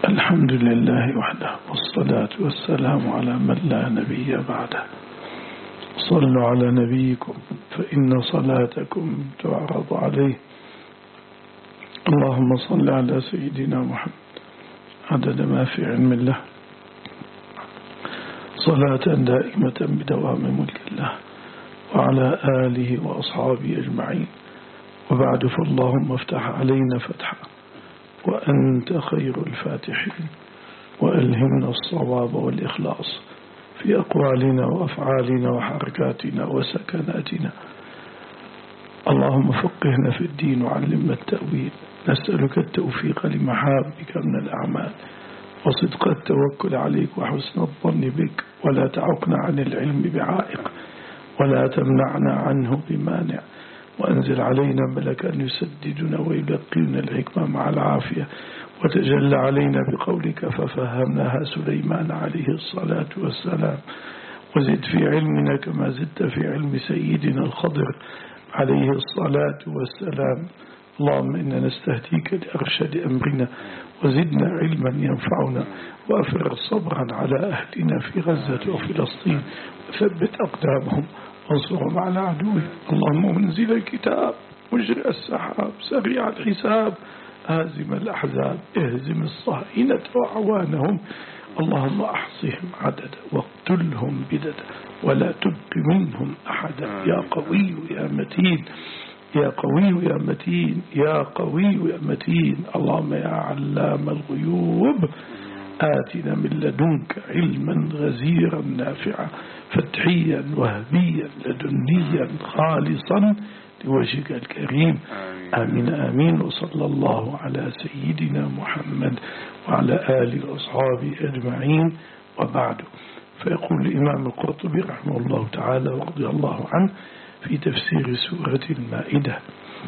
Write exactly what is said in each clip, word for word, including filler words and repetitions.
الحمد لله وحده، والصلاة والسلام على من لا نبي بعده. صلوا على نبيكم فإن صلاتكم تعرض عليه. اللهم صل على سيدنا محمد عدد ما في علم الله، صلاة دائمة بدوام ملك الله، وعلى آله وأصحابه أجمعين. وبعد، فاللهم افتح علينا فتحا وأنت خير الفاتحين، وألهمنا الصواب والإخلاص في أقوالنا وأفعالنا وحركاتنا وسكناتنا. اللهم فقهنا في الدين وعلمنا التأويل. نسألك التوفيق لمحابك من الأعمال، وصدق التوكل عليك وحسن الظن بك، ولا تعقنا عن العلم بعائق، ولا تمنعنا عنه بمانع. وأنزل علينا ملكا يسددنا ويلقينا الحكمة مع العافية، وتجلى علينا بقولك ففهمناها سليمان عليه الصلاة والسلام. وزد في علمنا كما زدت في علم سيدنا الخضر عليه الصلاة والسلام. اللهم إنا نستهديك لأرشد أمرنا، وزدنا علما ينفعنا، وأفرغ صبرا على أهلنا في غزة وفلسطين، وثبت أقدامهم وانصرهم على عدوه. اللهم منزل الكتاب، مجري السحاب، سريع الحساب، هازم الأحزاب، اهزم الصهاينة وعوانهم. اللهم أحصهم عددا واقتلهم بددا، ولا تبق منهم أحدا. يا قوي يا متين، يا قوي يا متين، يا قوي يا متين. اللهم يا علام الغيوب، آتنا من لدنك علما غزيرا نافعا، فتحيا وهبيا لدنيا خالصا لوجهك الكريم. آمين آمين. وصلى الله على سيدنا محمد وعلى آله وأصحابه أجمعين. وبعد، فيقول الإمام القرطبي رحمه الله تعالى ورضي الله عنه في تفسير سورة المائدة: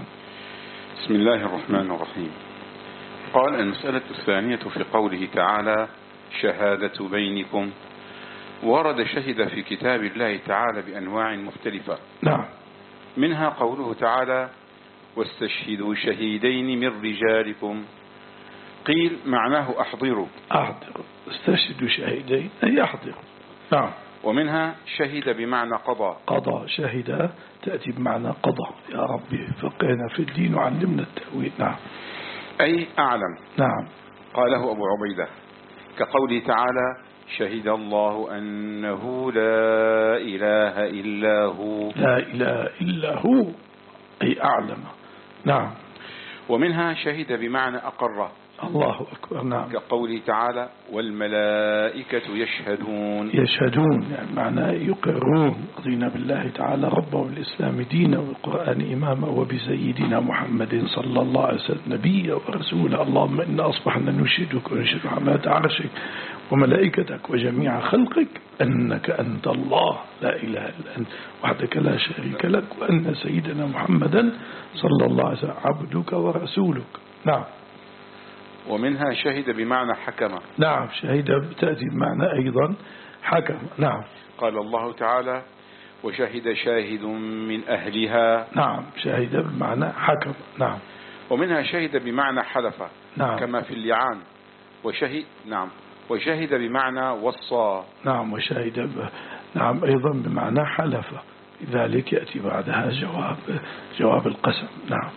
بسم الله الرحمن الرحيم. قال: المسألة الثانية في قوله تعالى: شهادة بينكم. ورد شهد في كتاب الله تعالى بأنواع مختلفة. نعم. منها قوله تعالى: واستشهدوا شهيدين من رجالكم. قيل معناه أحضروا. أحضروا، استشهدوا شهيدين أي أحضروا. نعم. ومنها شهد بمعنى قضى. قضى، شهد تأتي بمعنى قضى. يا ربي فقهنا في الدين وعلمنا التأويل. نعم. أي أعلم. نعم. قاله أبو عبيدة، كقوله تعالى: شهد الله أنه لا إله إلا هو. لا إله إلا هو أي أعلم. نعم. ومنها شهد بمعنى أقر. الله أكبر. نعم. كقوله تعالى: والملائكة يشهدون. يشهدون يعني معناه يقرون. رضينا بالله تعالى ربا والإسلام دينا والقرآن إماما وبسيدنا محمد صلى الله عليه وسلم نبيا ورسولا. اللهم إنا أصبحنا نشهدك ونشهد حماة عرشك وملائكتك وجميع خلقك أنك أنت الله لا إله إلا أنت وحدك لا شريك لك، وأن سيدنا محمدا صلى الله عليه وسلم عبدك ورسولك. نعم. ومنها شهد بمعنى حكم. نعم. شهد بتأتي بمعنى أيضا حكم. نعم. قال الله تعالى: وشهد شاهد من أهلها. نعم. شهد بمعنى حكم. نعم. ومنها شهد بمعنى حلف. نعم. كما في اللعان. وشهد نعم وشهد بمعنى وصى. نعم. وشهد ب... نعم أيضا بمعنى حلف، لذلك يأتي بعدها جواب جواب القسم. نعم.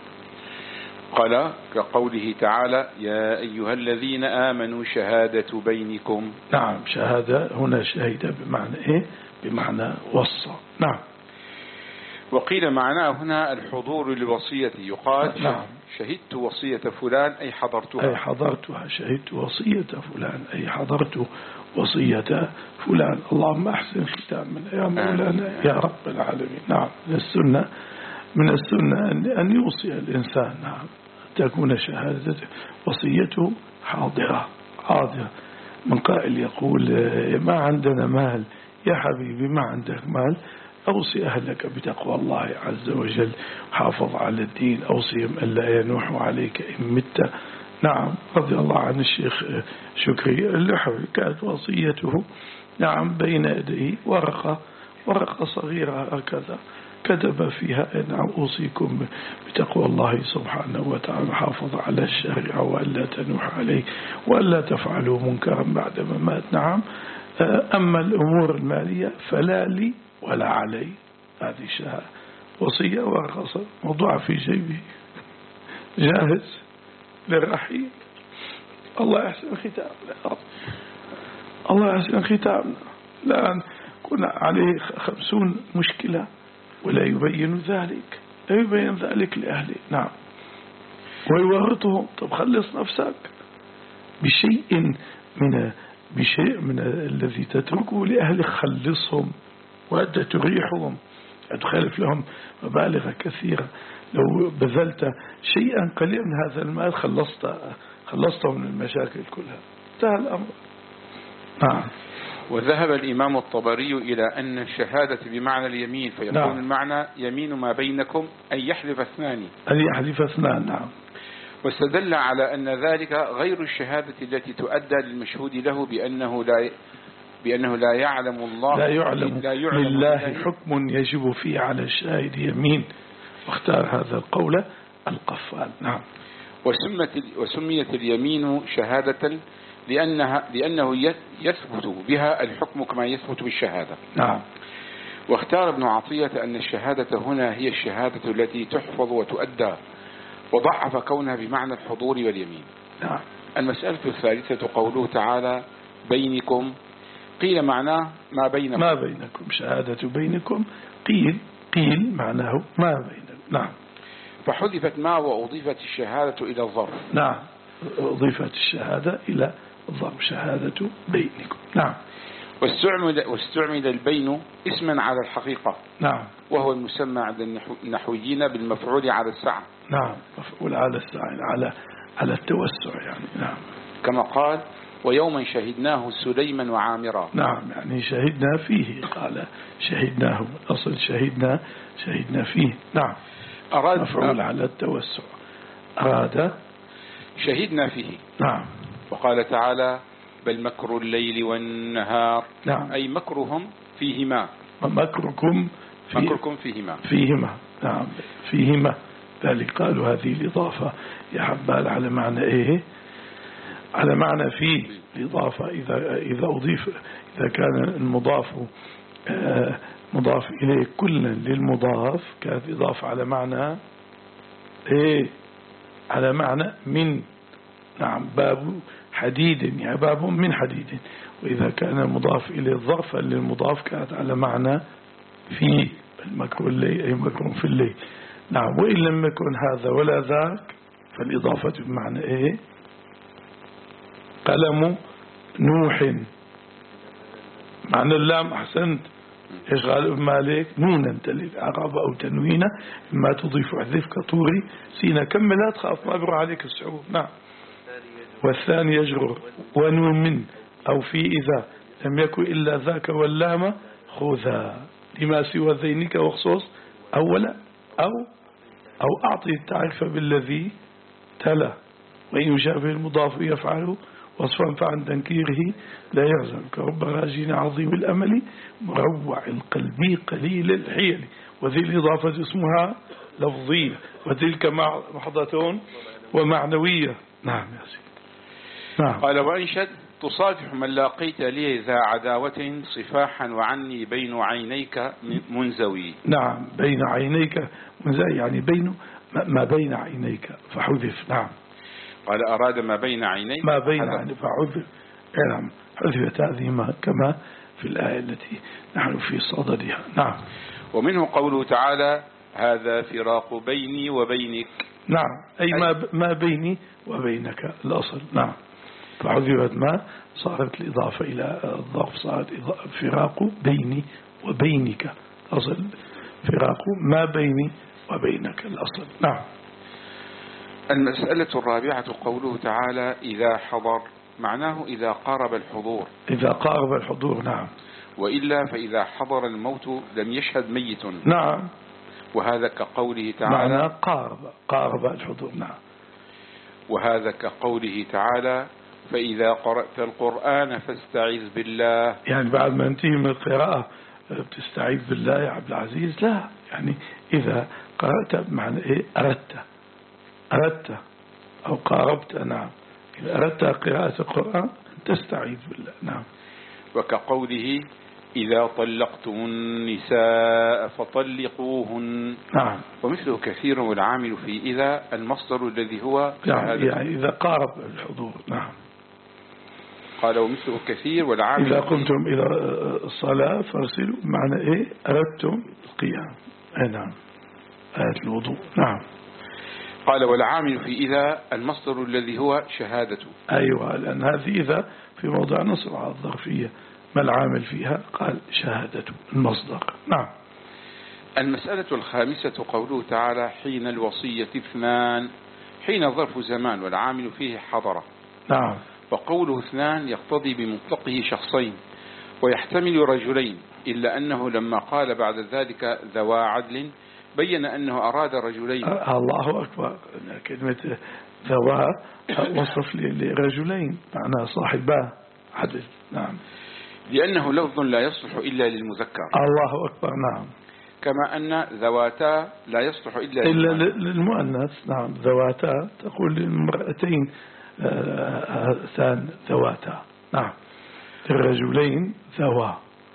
قال كقوله تعالى: يا أيها الذين آمنوا شهادة بينكم. نعم. شهادة هنا شهد بمعنى إيه؟ بمعنى وصى. نعم. وقيل معناه هنا الحضور للوصية. يقال: نعم. شهدت وصية فلان أي حضرتها. أي حضرتها. شهدت وصية فلان أي حضرت وصية فلان. اللهم أحسن ختامنا يا مولانا يا رب العالمين. نعم. من السنة من السنة أن يوصي الإنسان. نعم. تكون شهادة وصيته حاضرة حاضرة. من قائل يقول: ما عندنا مال. يا حبيبي ما عندك مال، أوصي أهلك بتقوى الله عز وجل، حافظ على الدين، أوصيهم ألا ينوحوا عليك إن مت. نعم. رضي الله عن الشيخ شكري اللحوي، كانت وصيته نعم بين يديه ورقة ورقة صغيرة هكذا، كتب فيها نعم أوصيكم بتقوى الله سبحانه وتعالى، حافظ على الشرع وألا تنوح عليه وألا تفعلوا منكرا بعد ما مات. نعم. أما الأمور المالية فلا لي ولا علي. هذه شهادة وصية ورقصة موضوع في جيبه جاهز للرحيل. الله يحسن ختامنا، الله يحسن ختامنا. الآن كنا عليه خمسون مشكلة ولا يبين ذلك، لا يبين ذلك لأهله. نعم. ويورطهم. طب خلص نفسك بشيء من بشيء من الذي تتركه لأهلك، خلصهم وأنت تريحهم. أتخلف لهم مبالغ كثيرة. لو بذلت شيئا قليلا من هذا المال خلصت خلصته من المشاكل كلها. انتهى الأمر. نعم. وذهب الإمام الطبري إلى أن الشهادة بمعنى اليمين، فيكون نعم. المعنى يمين ما بينكم أن يحلف اثنان، أن يحلف اثنان. نعم. واستدل على أن ذلك غير الشهادة التي تؤدى للمشهود له بأنه لا بأنه لا يعلم الله لا يعلم, لا يعلم لله حكم يجب فيه على الشاهد يمين. واختار هذا القول القفال. نعم. وسمت وسميت اليمين شهادة لأنها لأنه يثبت بها الحكم كما يثبت بالشهادة. نعم. واختار ابن عطية أن الشهادة هنا هي الشهادة التي تحفظ وتؤدى، وضعف كونها بمعنى الحضور واليمين. نعم. المسألة الثالثة قوله تعالى بينكم، قيل معناه ما بينكم، ما بينكم شهادة بينكم. قيل قيل معناه ما بينكم. نعم. فحذفت ما وأضيفت الشهادة إلى الظرف. نعم. أضيفت الشهادة إلى الظرف، شهادة بينكم. نعم. واستعمل, واستعمل البين اسما على الحقيقة. نعم. وهو المسمى عند النحويين بالمفعول على السعة. نعم. مفعول على السعة، على على التوسع يعني. نعم. كما قال ويوما شهدناه سليما وعامرا. نعم. يعني شهدنا فيه، قال شهدناه، أصل شهدنا شهدنا فيه. نعم. أراد مفعول على التوسع، أراد شهدنا فيه. نعم. وقال تعالى بل مكر الليل والنهار. نعم. أي مكرهم فيهما، مكركم في مكركم فيهما فيهما. نعم. فيهما. ذلك قالوا هذه الإضافة يا حبال على معنى إيه؟ على معنى فيه. الإضافة إذا إذا أضيف إذا كان المضاف آه مضاف إليه كلا للمضاف كانت إضافة على معنى إيه؟ على معنى من. نعم. باب حديد، يعني باب من حديد. وإذا كان المضاف إليه ظرفا للمضاف كانت على معنى في المكر الليل، أي مكر في الليل. نعم. وإن لم يكن هذا ولا ذاك فالإضافة بمعنى إيه؟ قلم نوح. معنى اللام أحسنت يشغل ابن مالك نونا تلف عقاب أو تنوينة ما تضيف احذف كطوري سينا كملها تخاف ما بيروح عليك الصعوب. نعم. والثاني يجرر ونون من أو في إذا لم يكن إلا ذاك واللام خذها لما سوى ذينك وخصوص أولا أو أو أعطي التعرف بالذي تلا وإن يشابه المضاف يفعله وصفا فعن تنكيره لا يغزل كرب راجين عظيم الأمل مروع القلب قليل الحيل. وذي الإضافة اسمها لفظية وتلك محضة ومعنوية. نعم يا سيدي. نعم. قال وأنشد تصافح من لاقيت لي ذا عداوة صفاحا وعني بين عينيك منزوي. نعم. بين عينيك منزوي يعني بين ما بين عينيك فحذف. نعم. قال أراد ما بين عينيك ما بين عينيك فحذف. نعم. حذفت هذه ما كما في الآية التي نحن في صددها. نعم. ومنه قوله تعالى هذا فراق بيني وبينك. نعم. أي ما ما بيني وبينك الأصل. نعم. فحذفت ما صارت الإضافة إلى الظرف صارت فراق بيني وبينك أصل فراق ما بيني وبينك الأصل. نعم. المسألة الرابعة قوله تعالى إذا حضر، معناه إذا قارب الحضور. إذا قارب الحضور. نعم. وإلا فإذا حضر الموت لم يشهد ميت. نعم. وهذا كقوله تعالى معنى قارب قارب الحضور. نعم. وهذا كقوله تعالى فإذا قرأت القرآن فاستعذ بالله. يعني بعد ما انتهي من القراءة بتستعيذ بالله يا عبد العزيز، لا، يعني إذا قرأت بمعنى إيه أردت أردت أو قاربت، نعم، إذا أردت قراءة القرآن تستعيذ بالله. نعم. وكقوله إذا طلقتم النساء فطلقوهن. نعم. ومثله كثير والعامل في إذا المصدر الذي هو يعني, يعني إذا قارب الحضور. نعم. قال ومثله كثير والعامل إذا قمتم إلى الصلاة فارسلوا بمعنى إيه أردتم القيام. أي نعم، آية الوضوء. نعم. قال والعامل في إذا المصدر الذي هو شهادته. أيوة، لأن هذه إذا في موضع نصب على الظرفية، ما العامل فيها؟ قال شهادته المصدر. نعم. المسألة الخامسة قوله تعالى حين الوصية اثنان. حين ظرف زمان والعامل فيه حضر. نعم. وقوله اثنان يقتضي بمطلقه شخصين ويحتمل رجلين، إلا أنه لما قال بعد ذلك ذوى عدل بين أنه أراد رجلين. الله أكبر. كلمة ذوى وصف لرجلين معنى صاحبا عدل. نعم. لأنه لفظ لا يصلح إلا للمذكر. الله أكبر. نعم. كما أن ذواتا لا يصلح إلا, إلا للمؤنث. نعم. ذواتا تقول للمرأتين ثان ذواتا. نعم. الرجلين ذوا.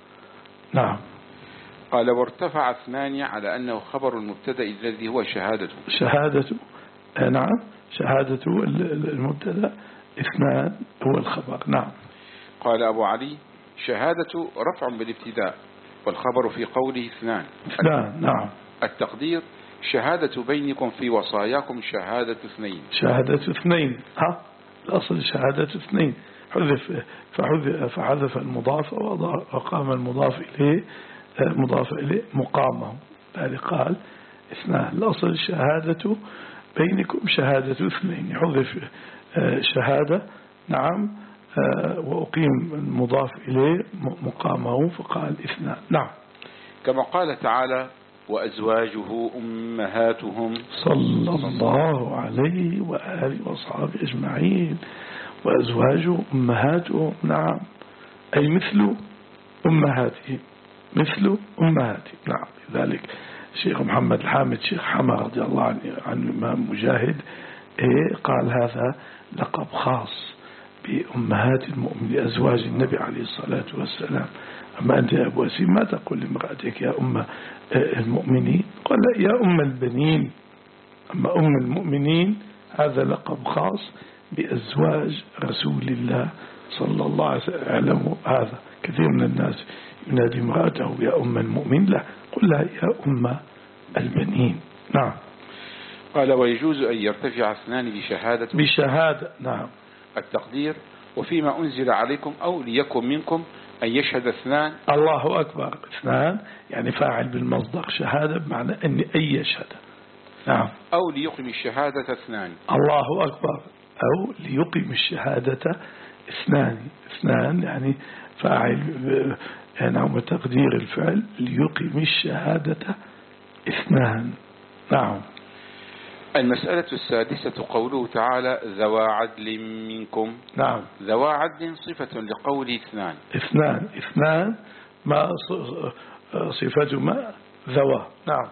نعم. قال وارتفع اثنان على أنه خبر المبتدأ الذي هو شهادته. شهادته. نعم. شهادته المبتدأ، اثنان هو الخبر. نعم. قال أبو علي شهادة رفع بالابتداء والخبر في قوله اثنان. اثنان. نعم. التقدير شهادة بينكم في وصاياكم شهادة اثنين. شهادة اثنين. ها الأصل شهادة اثنين، حذف فحذف المضاف وقام المضاف إليه مضاف إليه مقامه، ذلك قال اثنان. الأصل شهادة بينكم شهادة اثنين، حذف شهادة. نعم. وأقيم المضاف إليه مقامه فقال اثنان. نعم. كما قال تعالى وأزواجه أمهاتهم. صلى الله عليه وآله وأصحابه أجمعين. وأزواجه أمهاتهم. نعم. أي مثل أمهاتهم، مثل أمهاتهم. نعم. لذلك الشيخ محمد الحامد شيخ حما رضي الله عنه عن الإمام مجاهد إيه قال هذا لقب خاص بأمهات المؤمنين أزواج النبي عليه الصلاة والسلام. أما أنت يا أبو أسيم ما تقول لامرأتك يا أم المؤمنين، قال لا يا أم البنين. أما أم المؤمنين هذا لقب خاص بأزواج رسول الله صلى الله عليه وسلم. اعلموا هذا، كثير من الناس ينادي امرأته يا أم المؤمن، لا، قل لها يا أم البنين. نعم. قال ويجوز أن يرتفع اثنان بشهادة. بشهادة. نعم. التقدير وفيما أنزل عليكم أو ليكن منكم أن يشهد اثنان. الله أكبر. اثنان يعني فاعل بالمصدر، شهادة بمعنى أن أي يشهد. نعم. أو ليقم الشهادة اثنان. الله أكبر. أو ليقم الشهادة اثنان. اثنان يعني فاعل يعني نعم تقدير الفعل ليقم الشهادة اثنان. نعم. المسألة السادسة قوله تعالى ذوى عدل منكم. نعم. ذوى عدل صفة لقوله اثنان. اثنان. اثنان ما صفة ما ذوى. نعم.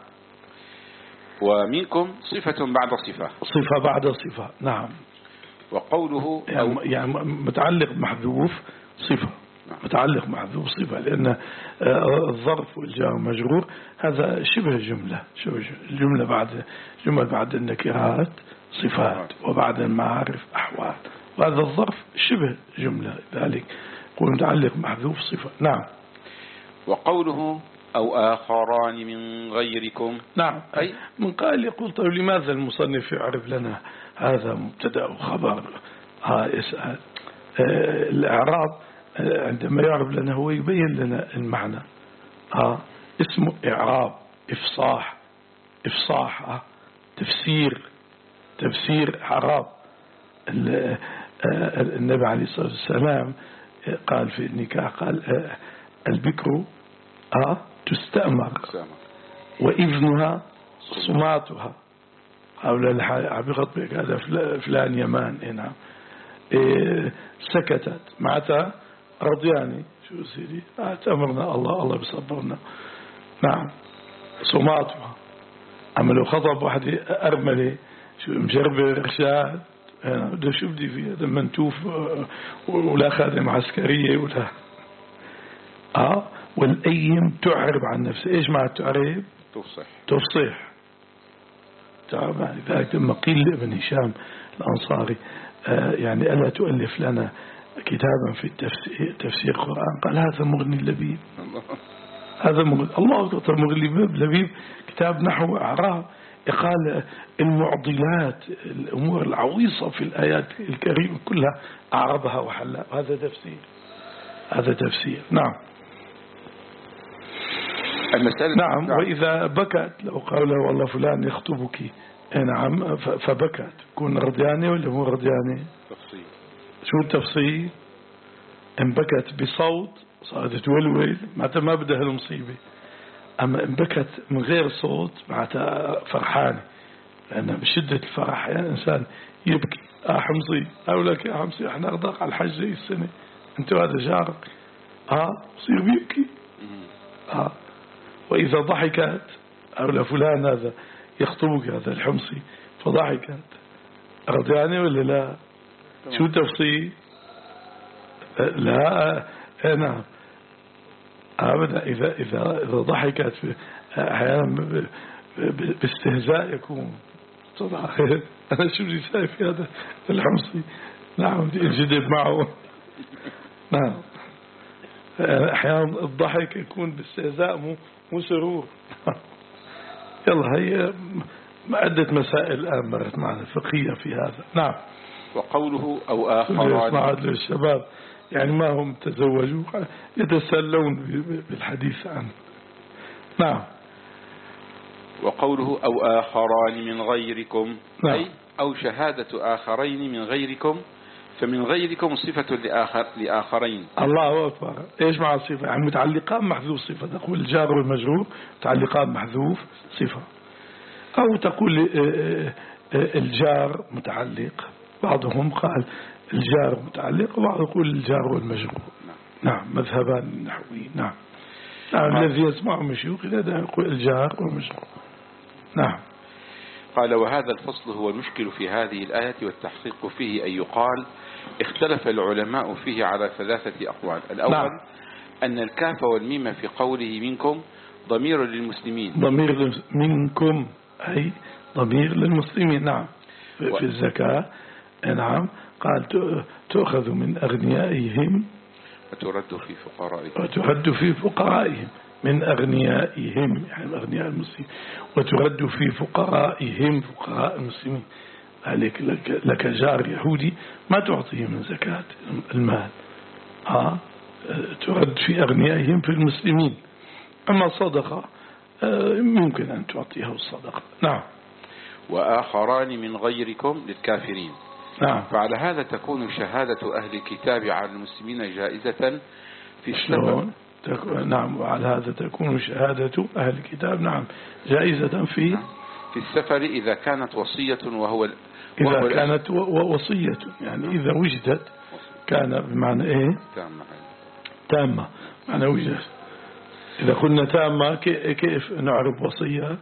ومنكم صفة بعد صفة. صفة بعد صفة. نعم. وقوله يعني, يعني متعلق محذوف صفة. متعلق محذوف صفة، لأن الظرف والجار مجرور هذا شبه جملة. شبه جملة بعد جملة بعد النكرات صفات وبعد المعارف أحوال، وهذا الظرف شبه جملة، ذلك يقول متعلق محذوف صفة. نعم. وقوله أو آخران من غيركم. نعم. أي من قال يقول طيب لماذا المصنف يعرف لنا هذا مبتدأ وخبر؟ ها يسأل الإعراب عندما يعرف لنا هو يبين لنا المعنى. ها اسمه إعراب، إفصاح، إفصاح، ها تفسير، تفسير إعراب. النبي عليه الصلاة والسلام قال في النكاح قال البكر ها تستأمر وإذنها صماتها. هؤلاء عبقت بك هذا فلان يمان هنا إيه سكتت معناتها رضياني شو سيدي أتمرنا الله الله بيصبرنا. نعم صماتها عملوا خطب واحد أرملة شو مجربة رشاد ده شو بدي فيه هذا منتوف ولا خادم عسكرية ولا آه والأيم تعرب عن نفسه. إيش مع التعريب؟ تفصح تفصيح. تعرف يعني ذلك لما قيل لابن هشام الأنصاري آه يعني ألا تؤلف لنا كتابا في التفسير تفسير القرآن؟ قال هذا مغني اللبيب. هذا مغني الله أكبر مغني اللبيب كتاب نحو أعراب قال المعضلات الأمور العويصة في الآيات الكريمة كلها أعربها وحلها. هذا تفسير هذا تفسير. نعم المسألة نعم. وإذا بكت لو قال له والله فلان يخطبك نعم فبكت كون رضيانة ولا مو رضيانة؟ تفصيل. شو التفصيل؟ إن بكت بصوت صارت تولول معناتها ما بدها المصيبة. أما إن بكت من غير صوت معناتها فرحانة لأن بشدة الفرح يعني إنسان يبكي. آه حمصي أو لك يا حمصي احنا أغضاق على الحج زي السنة أنت هذا جارك آه صير بيبكي. آه وإذا ضحكت أو لفلان هذا يخطبك هذا الحمصي فضحكت رضيانة ولا لا؟ شو تفصيل؟ لا نعم أبدا. إذا إذا إذا ضحكت أحيانا باستهزاء يكون صدق. أنا شو بدي سايف في هذا الحمصي؟ نعم بدي انجذب معه. نعم أحيانا الضحك يكون باستهزاء مو مو سرور. يلا هي عدة مسائل الآن مرت معنا فقهية في هذا. نعم. وقوله أو آخران يسمع للشباب يعني ما هم تزوجوا يتسلون بالحديث عنه. نعم. وقوله أو آخران من غيركم نعم. أي أو شهادة آخرين من غيركم فمن غيركم صفة لآخر لآخرين. الله أكبر. إيش مع الصفة؟ يعني متعلقان محذوف صفة. تقول الجار والمجرور متعلقان محذوف صفة أو تقول الجار متعلق. بعضهم قال الجار متعلق وبعض يقول الجار والمجرور. نعم مذهبان النحويين. نعم. نعم الذي يسمع من شيوخ هذا يقول الجار والمجرور. نعم. قال وهذا الفصل هو المشكل في هذه الآية والتحقيق فيه أن يقال اختلف العلماء فيه على ثلاثة أقوال. الأول نعم. أن الكاف والميم في قوله منكم ضمير للمسلمين. ضمير منكم أي ضمير للمسلمين. نعم. في و... الزكاة نعم قال تؤخذ من أغنيائهم وترد في فقرائهم وترد في فقرائهم من أغنيائهم يعني أغنياء المسلمين وترد في فقرائهم فقراء المسلمين. عليك لك, لك جار يهودي ما تعطيه من زكاة المال ها ترد في أغنيائهم في المسلمين. أما صدقة ممكن أن تعطيها الصدقة. نعم. وآخران من غيركم للكافرين. نعم. فعلى هذا تكون شهادة أهل الكتاب على المسلمين جائزة في السفر. نعم. وعلى هذا تكون شهادة أهل الكتاب نعم جائزة في في السفر إذا كانت وصية وهو إذا وهو كانت وصية يعني إذا وجدت كان بمعنى إيه تامة تامة معنى وجدت. إذا قلنا تامة كيف نعرف وصية؟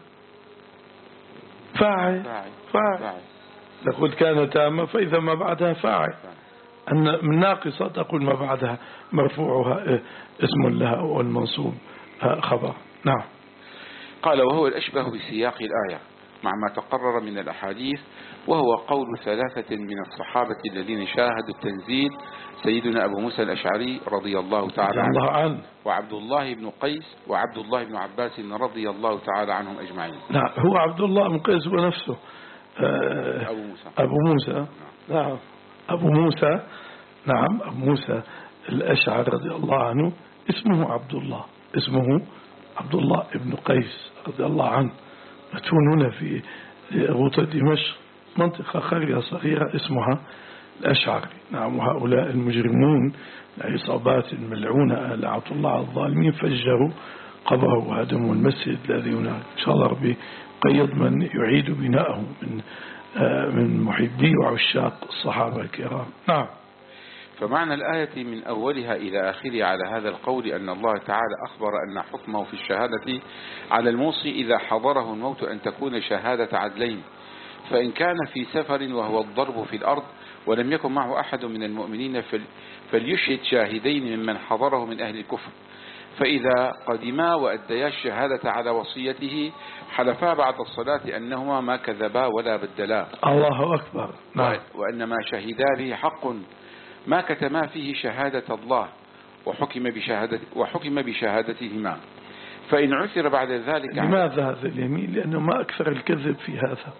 فاعل فاعل. إذا قلت كان تامة فإذا ما بعدها فاعل. أن من ناقصة تقول ما بعدها مرفوعها اسم لها والمنصوب خبر. نعم. قال وهو الأشبه بسياق الآية مع ما تقرر من الأحاديث وهو قول ثلاثة من الصحابة الذين شاهدوا التنزيل سيدنا أبو موسى الأشعري رضي الله تعالى عنه, عنه وعبد الله بن قيس وعبد الله بن عباس رضي الله تعالى عنهم أجمعين. نعم. هو عبد الله بن قيس هو نفسه أبو موسى أبو موسى. نعم. أبو موسى نعم أبو موسى الأشعري رضي الله عنه اسمه عبد الله اسمه عبد الله بن قيس رضي الله عنه مدفون هنا في غوطة دمشق منطقة قرية صغيرة اسمها الأشعري. نعم. وهؤلاء المجرمون العصابات الملعونة لعنة الله على الظالمين فجروا قبره وهدموا المسجد الذي هناك. إن شاء الله ربي قيد من يعيد بناءه من من محبي وعشاق الصحابة الكرام. نعم. فمعنى الآية من أولها إلى آخرها على هذا القول أن الله تعالى أخبر أن حكمه في الشهادة على الموصي إذا حضره الموت أن تكون شهادة عدلين، فإن كان في سفر وهو الضرب في الأرض ولم يكن معه أحد من المؤمنين فليشهد شاهدين ممن حضره من أهل الكفر، فإذا قدما وأديا الشهادة على وصيته حلفا بعد الصلاة أنهما ما كذبا ولا بدلا. الله أكبر. نعم. وأن ما شهدا به حق ما كتما فيه شهادة الله وحكم بشهادة وحكم بشهادتهما، فإن عثر بعد ذلك. لماذا هذا اليمين؟ لأنه ما أكثر الكذب في هذا.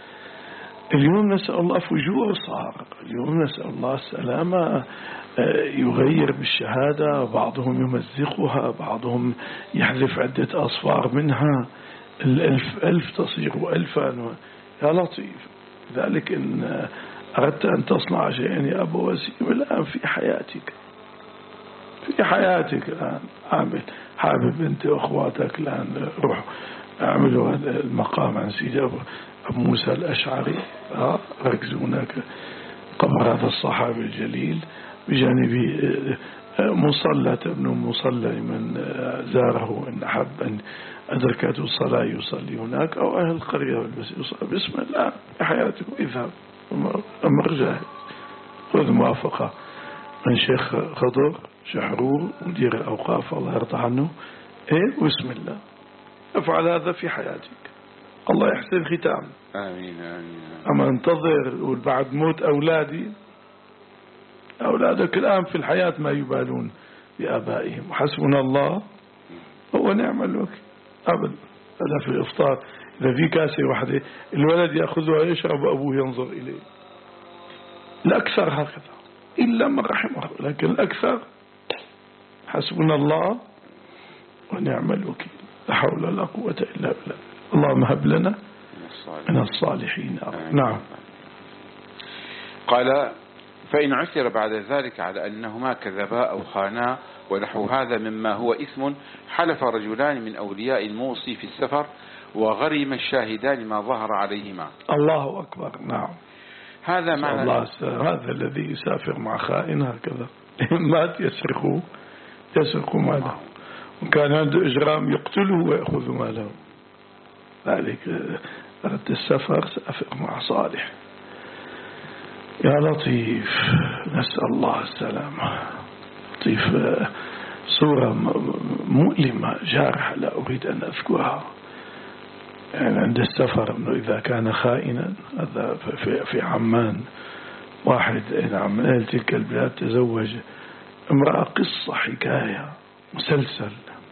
اليوم نسأل الله فجور صار، اليوم نسأل الله السلامة، يغير بالشهادة، بعضهم يمزقها، بعضهم يحذف عدة أصفار منها، الألف ألف تصير ألفا. يا لطيف. ذلك إن أردت أن تصنع شيئا يا أبو وسيم الآن في حياتك، في حياتك الآن عامل حابب أنت وأخواتك الآن روح اعملوا المقام عن سيدي أبو موسى الأشعري، ركزوا هناك قبر هذا الصحابي الجليل بجانب مصلى تبنوا مصلى لمن زاره إن أحب أن أدركته الصلاة يصلي هناك، أو أهل القرية يصلي. بسم الله في حياتك اذهب أمر جاهز، خذ موافقة من شيخ خضر شحرور مدير الأوقاف الله يرضى عنه، إيه بسم الله افعل هذا في حياتك، الله يحسن ختام. آمين آمين. أما انتظر وبعد موت أولادي، أولادك الآن في الحياة ما يبالون بآبائهم، وحسبنا الله هو نعم الوكيل. أبدا هذا في الإفطار إذا في كاسة واحدة الولد يأخذها يشرب أبوه ينظر إليه، الأكثر هكذا إلا من رحمه، لكن الأكثر حسبنا الله ونعم الوكيل، لا حول ولا قوة إلا بالله. اللهم هب لنا من الصالحين. نعم. قال فإن عثر بعد ذلك على أنهما كذبا أو خانا ونحو هذا مما هو إثم، حلف رجلان من أولياء الموصي في السفر وغرم الشاهدان ما ظهر عليهما. الله أكبر. نعم. هذا معنى الله هذا الذي يسافر مع خائن هكذا مات يسرقه يسرق ماله، وكان عنده إجرام يقتله ويأخذ ماله. ذلك أردت السفر سافر مع صالح. يا لطيف نسأل الله السلامة. لطيف صورة مؤلمة جارحة لا أريد أن أذكرها، يعني عند السفر أنه إذا كان خائنا، هذا في, في عمان واحد من أهل تلك البلاد تزوج امرأة، قصة حكاية مسلسل،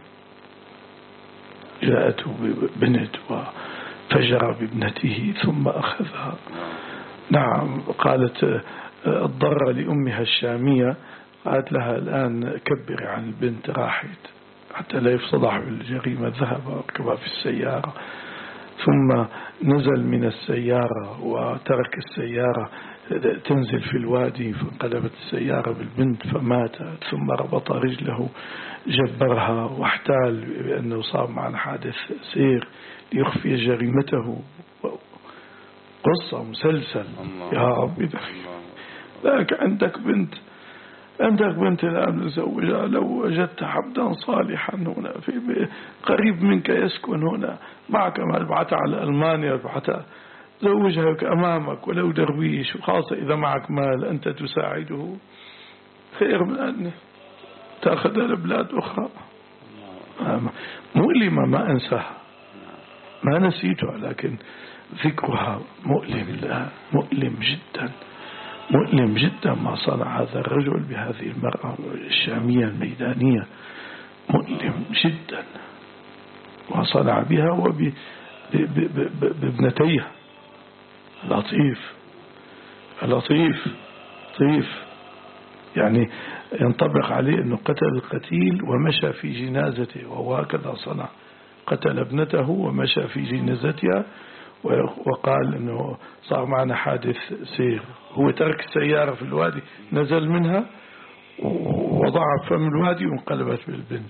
جاءته ببنت وفجر بابنته ثم أخذها. نعم. قالت الضرة لأمها الشامية، قالت لها الآن كبري عن البنت، راحت حتى لا يفصدح بالجريمة، ذهب وركبها في السيارة، ثم نزل من السيارة وترك السيارة تنزل في الوادي، فانقلبت السيارة بالبنت فماتت، ثم ربط رجله جبرها واحتال بأنه صار معنا حادث سير ليخفي جريمته. قصة مسلسل. يا ربي ذاك عندك بنت عندك بنت الآن مزوجة، لو وجدت عبدا صالحا هنا في قريب منك يسكن هنا معك مال، ابعثها على ألمانيا، ابعثها زوجها أمامك ولو درويش، وخاصة إذا معك مال أنت تساعده خير من أن تأخذ لبلاد أخرى. مؤلمة ما أنساها، ما نسيتها، لكن ذكرها مؤلم، لا مؤلم جدا، مؤلم جدا ما صنع هذا الرجل بهذه المرأة الشامية الميدانية، مؤلم جدا ما صنع بها وبابنتيها. لطيف لطيف لطيف يعني ينطبق عليه أنه قتل القتيل ومشى في جنازته، وهو هكذا صنع، قتل ابنته ومشى في جنازتها، وقال أنه صار معنا حادث سير، هو ترك السيارة في الوادي، نزل منها ووضعها فم الوادي وانقلبت بالبنت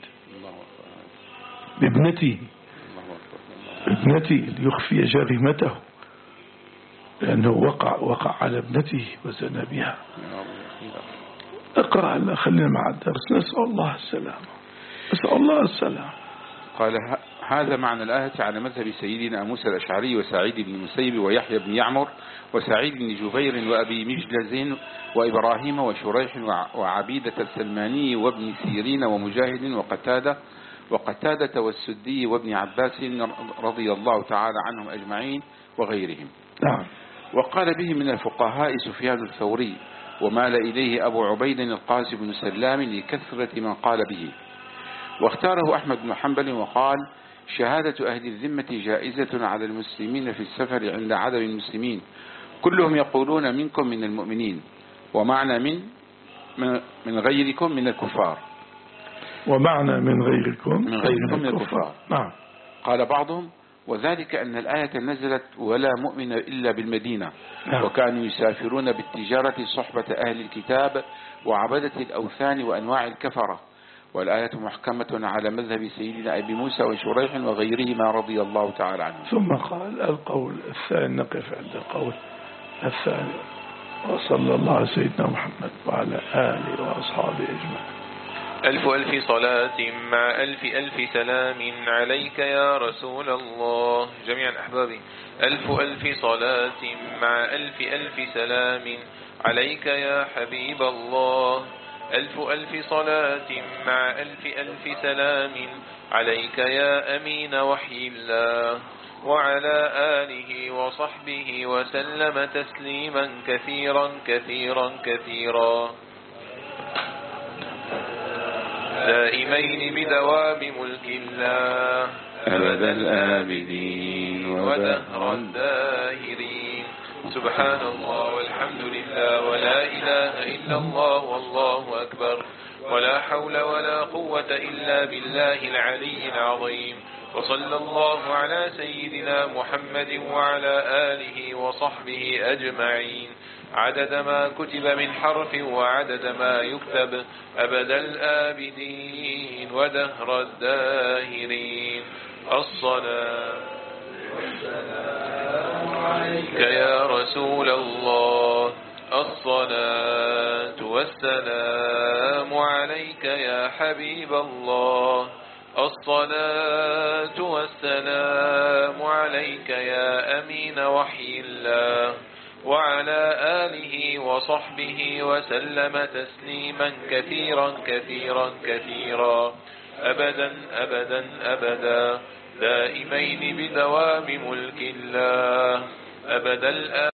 بابنته ابنته ليخفي جريمته، لأنه وقع وقع على ابنته وزنى بها. اقرأ الله، خلينا مع الدرس. نسأل الله السلامة، نسأل الله السلامة. قال هذا معنى الآية على مذهب سيدنا موسى الأشعري وسعيد بن المسيب ويحيى بن يعمر وسعيد بن جبير وأبي مجلز وإبراهيم وشريح وعبيدة السلماني وابن سيرين ومجاهد وقتادة وقتادة والسدي وابن عباس رضي الله تعالى عنهم أجمعين وغيرهم. نعم. وقال به من الفقهاء سفيان الثوري، ومال إليه أبو عبيد القاسم بن سلام لكثرة من قال به. واختاره أحمد بن حنبل وقال شهادة أهل الذمة جائزة على المسلمين في السفر عند عدم المسلمين، كلهم يقولون منكم من المؤمنين، ومعنى من من غيركم من الكفار، ومعنى من غيركم من غيركم من الكفار. نعم. قال بعضهم وذلك أن الآية نزلت ولا مؤمن إلا بالمدينة. نعم. وكانوا يسافرون بالتجارة صحبة أهل الكتاب وعبدة الأوثان وأنواع الكفرة، والآية محكمة على مذهب سيدنا أبي موسى وشريح وغيرهما رضي الله تعالى عنهم. ثم قال القول الثاني، نقف عند القول الثاني. وصلى الله على سيدنا محمد وعلى آله وأصحابه أجمعين. ألف ألف صلاة مع ألف ألف سلام عليك يا رسول الله. جميعا أحبابي، ألف ألف صلاة مع ألف ألف سلام عليك يا حبيب الله. ألف ألف صلاة مع ألف ألف سلام عليك يا أمين وحي الله، وعلى آله وصحبه وسلم تسليما كثيرا كثيرا كثيرا، دائمين بدوام ملك الله أبد الآبدين ودهر الداهرين. سبحان الله والحمد لله ولا إله إلا الله والله أكبر، ولا حول ولا قوة إلا بالله العلي العظيم. وصلى الله على سيدنا محمد وعلى آله وصحبه أجمعين، عدد ما كتب من حرف وعدد ما يكتب، أبد الآبدين ودهر الداهرين. الصلاة والسلام عليك يا رسول الله، الصلاة والسلام عليك يا حبيب الله، الصلاة والسلام عليك يا أمين وحي الله، وعلى آله وصحبه وسلم تسليما كثيرا كثيرا كثيرا، أبدا أبدا أبدا، دائمين بدوام ملك الله أبدا.